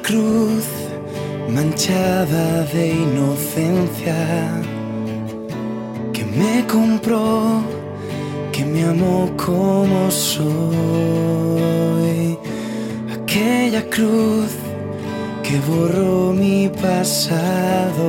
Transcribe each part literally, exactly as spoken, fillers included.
cruz manchada de inocencia que me compró, que me amó como soy. Aquella cruz que borró mi pasado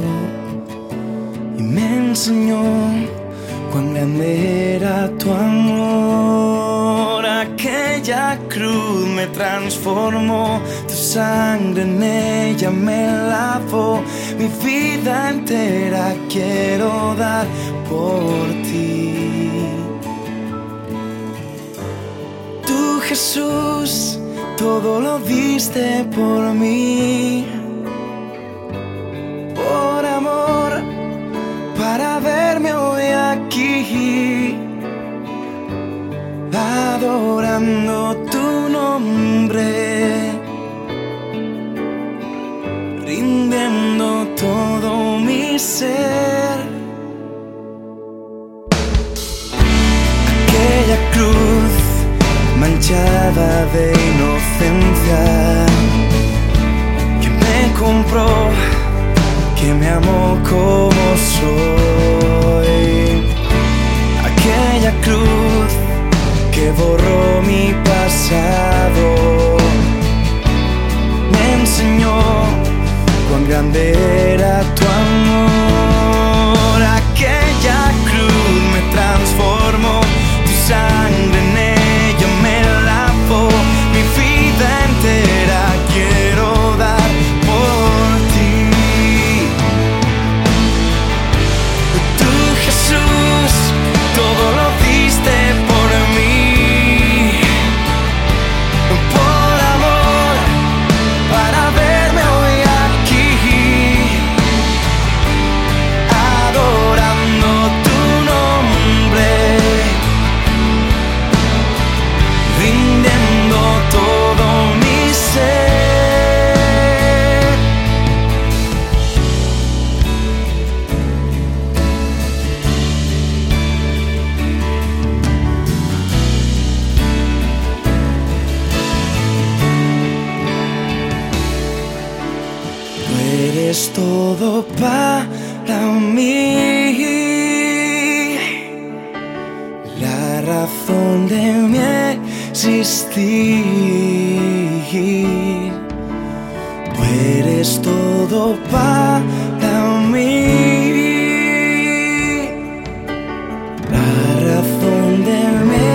y me enseñó cuán grande era tu amor. Aquella cruz me transformó, tu sangre en ella me lavó. Mi vida entera quiero dar por ti. Tú, Jesús, todo lo diste por mí, por amor, para verme hoy aquí, adorando tu nombre, rindiendo todo mi ser. Aquella cruz manchada de inocencia que me compró, que me amó como soy. Aquella cruz que borró mi pasado me enseñó cuán grande era tu amor. Aquella cruz me transformó, tu sangre en ella me lavó. Mi vida entera quiero dar por ti. Tú, Jesús, todo lo diste por mí, por amor, para verme hoy aquí, adorando tu nombre, rindiendo todo mi ser. Tú eres todo para mí, la razón de mi existir. Tú eres todo para mí, la razón de mi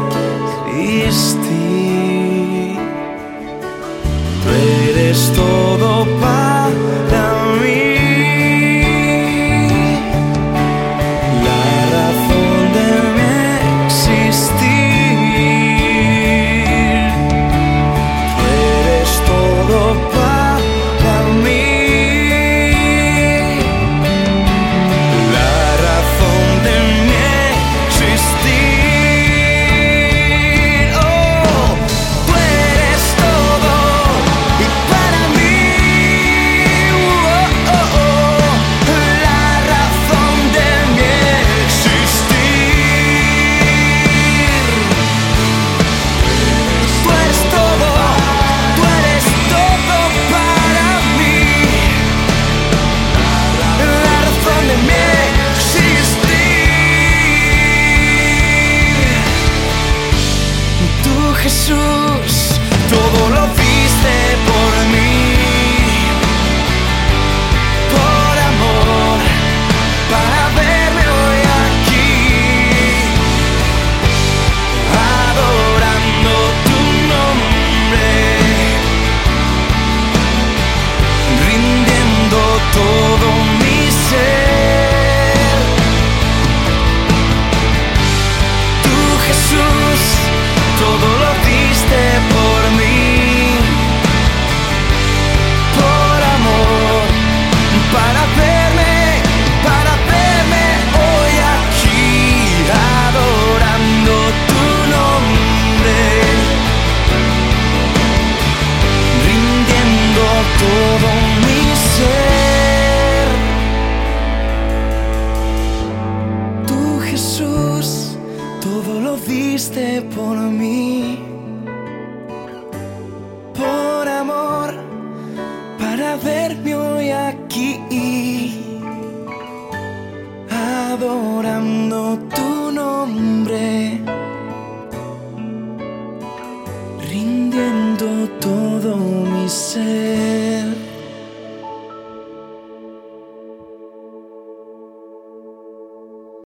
existir. Tú eres todo para mí, la razón de mi existir. Tú eres todo para mí, la razón de mi existir. Oh, tú eres todo y para mí, oh, oh, oh, la razón de mi existir. Tú eres todo, tú eres todo para mí, la razón de mi existir. Tú, Jesús, todo lo diste por mí, por amor, para verme hoy aquí, adorando tu nombre, rindiendo todo mi ser. Tú, Jesús, todo lo diste por mí, por amor, para verme, para verme hoy aquí, adorando tu nombre, rindiendo todo mi ser. Tú, Jesús, todo lo diste por mí, por amor, verme hoy aquí, adorando tu nombre, rindiendo todo mi ser.